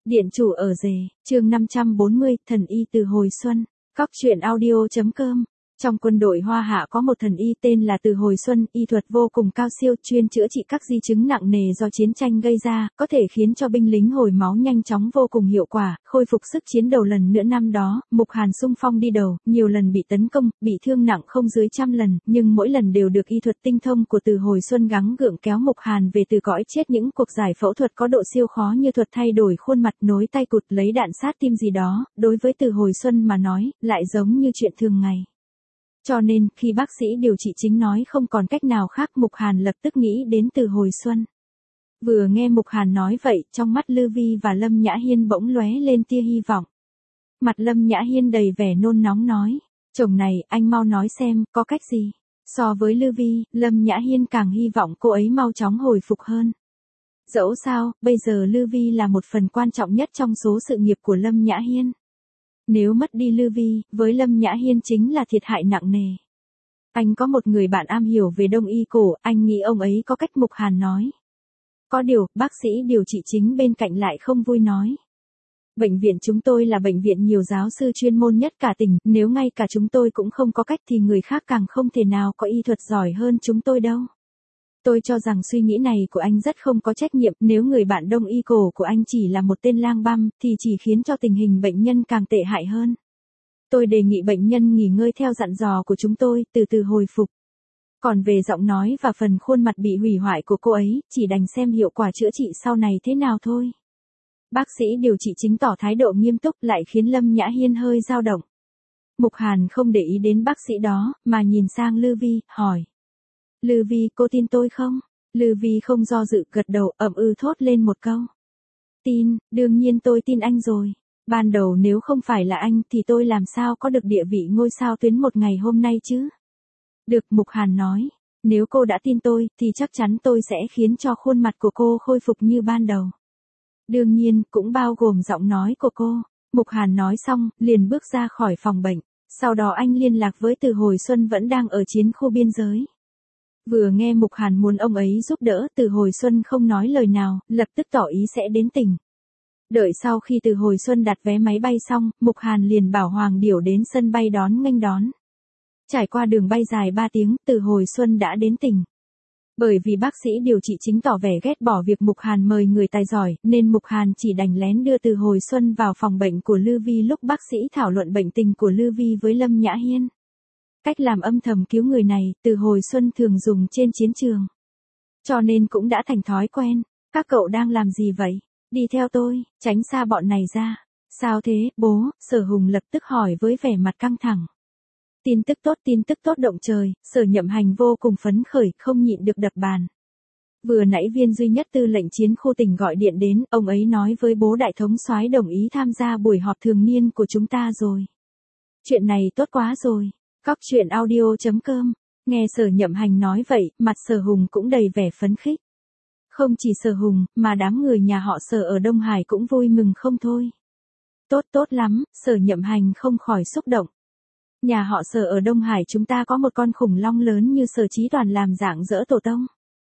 Điện chủ ở rể, chương 540, thần y từ hồi xuân. Cóc truyện audio.com. Trong quân đội Hoa Hạ có một thần y tên là Từ Hồi Xuân, y thuật vô cùng cao siêu, chuyên chữa trị các di chứng nặng nề do chiến tranh gây ra, có thể khiến cho binh lính hồi máu nhanh chóng vô cùng hiệu quả, khôi phục sức chiến đầu lần nữa. Năm đó, Mục Hàn xung phong đi đầu, nhiều lần bị tấn công, bị thương nặng không dưới 100 lần, nhưng mỗi lần đều được y thuật tinh thông của Từ Hồi Xuân gắng gượng kéo Mục Hàn về từ cõi chết. Những cuộc giải phẫu thuật có độ siêu khó như thuật thay đổi khuôn mặt, nối tay cụt, lấy đạn sát tim gì đó, đối với Từ Hồi Xuân mà nói, lại giống như chuyện thường ngày. Cho nên, khi bác sĩ điều trị chính nói không còn cách nào khác, Mục Hàn lập tức nghĩ đến Từ Hồi Xuân. Vừa nghe Mục Hàn nói vậy, trong mắt Lư Vi và Lâm Nhã Hiên bỗng lóe lên tia hy vọng. Mặt Lâm Nhã Hiên đầy vẻ nôn nóng nói, chồng này, anh mau nói xem, có cách gì? So với Lư Vi, Lâm Nhã Hiên càng hy vọng cô ấy mau chóng hồi phục hơn. Dẫu sao, bây giờ Lư Vi là một phần quan trọng nhất trong số sự nghiệp của Lâm Nhã Hiên. Nếu mất đi Lư Vi, với Lâm Nhã Hiên chính là thiệt hại nặng nề. Anh có một người bạn am hiểu về đông y cổ, anh nghĩ ông ấy có cách. Mục Hàn nói. Có điều, bác sĩ điều trị chính bên cạnh lại không vui nói. Bệnh viện chúng tôi là bệnh viện nhiều giáo sư chuyên môn nhất cả tỉnh, nếu ngay cả chúng tôi cũng không có cách thì người khác càng không thể nào có y thuật giỏi hơn chúng tôi đâu. Tôi cho rằng suy nghĩ này của anh rất không có trách nhiệm, nếu người bạn đông y cổ của anh chỉ là một tên lang băm, thì chỉ khiến cho tình hình bệnh nhân càng tệ hại hơn. Tôi đề nghị bệnh nhân nghỉ ngơi theo dặn dò của chúng tôi, từ từ hồi phục. Còn về giọng nói và phần khuôn mặt bị hủy hoại của cô ấy, chỉ đành xem hiệu quả chữa trị sau này thế nào thôi. Bác sĩ điều trị chính tỏ thái độ nghiêm túc, lại khiến Lâm Nhã Hiên hơi dao động. Mục Hàn không để ý đến bác sĩ đó, mà nhìn sang Lư Vi, hỏi. Lư Vi, cô tin tôi không? Lư Vi không do dự, gật đầu, ậm ừ thốt lên một câu. Tin, đương nhiên tôi tin anh rồi. Ban đầu nếu không phải là anh thì tôi làm sao có được địa vị ngôi sao tuyến một ngày hôm nay chứ? Được, Mục Hàn nói. Nếu cô đã tin tôi, thì chắc chắn tôi sẽ khiến cho khuôn mặt của cô khôi phục như ban đầu. Đương nhiên, cũng bao gồm giọng nói của cô. Mục Hàn nói xong, liền bước ra khỏi phòng bệnh. Sau đó anh liên lạc với Từ Hồi Xuân vẫn đang ở chiến khu biên giới. Vừa nghe Mục Hàn muốn ông ấy giúp đỡ, Từ Hồi Xuân không nói lời nào, lập tức tỏ ý sẽ đến tỉnh. Đợi sau khi Từ Hồi Xuân đặt vé máy bay xong, Mục Hàn liền bảo Hoàng Điểu đến sân bay nghênh đón. Trải qua đường bay dài 3 tiếng, Từ Hồi Xuân đã đến tỉnh. Bởi vì bác sĩ điều trị chính tỏ vẻ ghét bỏ việc Mục Hàn mời người tài giỏi, nên Mục Hàn chỉ đành lén đưa Từ Hồi Xuân vào phòng bệnh của Lư Vi lúc bác sĩ thảo luận bệnh tình của Lư Vi với Lâm Nhã Hiên. Cách làm âm thầm cứu người này, Từ Hồi Xuân thường dùng trên chiến trường. Cho nên cũng đã thành thói quen. Các cậu đang làm gì vậy? Đi theo tôi, tránh xa bọn này ra. Sao thế, bố? Sở Hùng lập tức hỏi với vẻ mặt căng thẳng. Tin tức tốt động trời, Sở Nhậm Hành vô cùng phấn khởi, không nhịn được đập bàn. Vừa nãy viên duy nhất tư lệnh chiến khu tỉnh gọi điện đến, ông ấy nói với bố đại thống soái đồng ý tham gia buổi họp thường niên của chúng ta rồi. Chuyện này tốt quá rồi. Cóc truyện audio.com. Nghe Sở Nhậm Hành nói vậy, mặt Sở Hùng cũng đầy vẻ phấn khích. Không chỉ Sở Hùng, mà đám người nhà họ Sở ở Đông Hải cũng vui mừng không thôi. Tốt lắm, Sở Nhậm Hành không khỏi xúc động. Nhà họ Sở ở Đông Hải chúng ta có một con khủng long lớn như Sở Chí Toàn làm rạng rỡ tổ tông.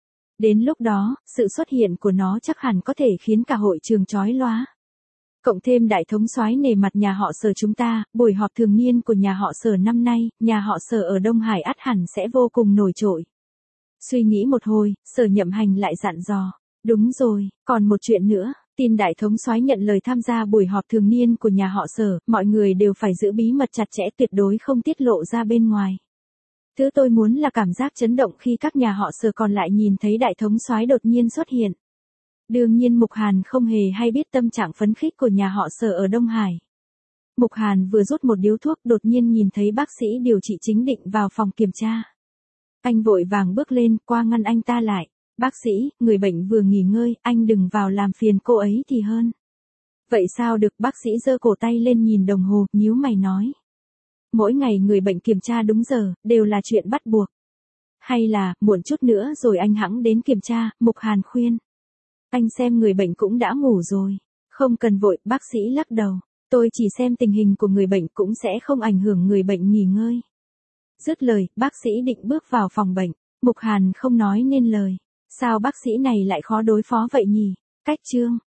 Đến lúc đó, sự xuất hiện của nó chắc hẳn có thể khiến cả hội trường chói lóa. Cộng thêm đại thống soái nể mặt nhà họ Sở chúng ta, buổi họp thường niên của nhà họ Sở năm nay, nhà họ Sở ở Đông Hải ắt hẳn sẽ vô cùng nổi trội. Suy nghĩ một hồi, Sở Nhậm Hành lại dặn dò. Đúng rồi, còn một chuyện nữa, tin đại thống soái nhận lời tham gia buổi họp thường niên của nhà họ Sở, mọi người đều phải giữ bí mật chặt chẽ, tuyệt đối không tiết lộ ra bên ngoài. Thứ tôi muốn là cảm giác chấn động khi các nhà họ Sở còn lại nhìn thấy đại thống soái đột nhiên xuất hiện. Đương nhiên Mục Hàn không hề hay biết tâm trạng phấn khích của nhà họ Sở ở Đông Hải. Mục Hàn vừa rút một điếu thuốc, đột nhiên nhìn thấy bác sĩ điều trị chính định vào phòng kiểm tra. Anh vội vàng bước lên, qua ngăn anh ta lại. Bác sĩ, người bệnh vừa nghỉ ngơi, anh đừng vào làm phiền cô ấy thì hơn. Vậy sao được? Bác sĩ giơ cổ tay lên nhìn đồng hồ, nhíu mày nói. Mỗi ngày người bệnh kiểm tra đúng giờ, đều là chuyện bắt buộc. Hay là, muộn chút nữa rồi anh hẵng đến kiểm tra, Mục Hàn khuyên. Anh xem người bệnh cũng đã ngủ rồi. Không cần vội, bác sĩ lắc đầu. Tôi chỉ xem tình hình của người bệnh cũng sẽ không ảnh hưởng người bệnh nghỉ ngơi. Dứt lời, bác sĩ định bước vào phòng bệnh. Mục Hàn không nói nên lời. Sao bác sĩ này lại khó đối phó vậy nhỉ? Cách chương.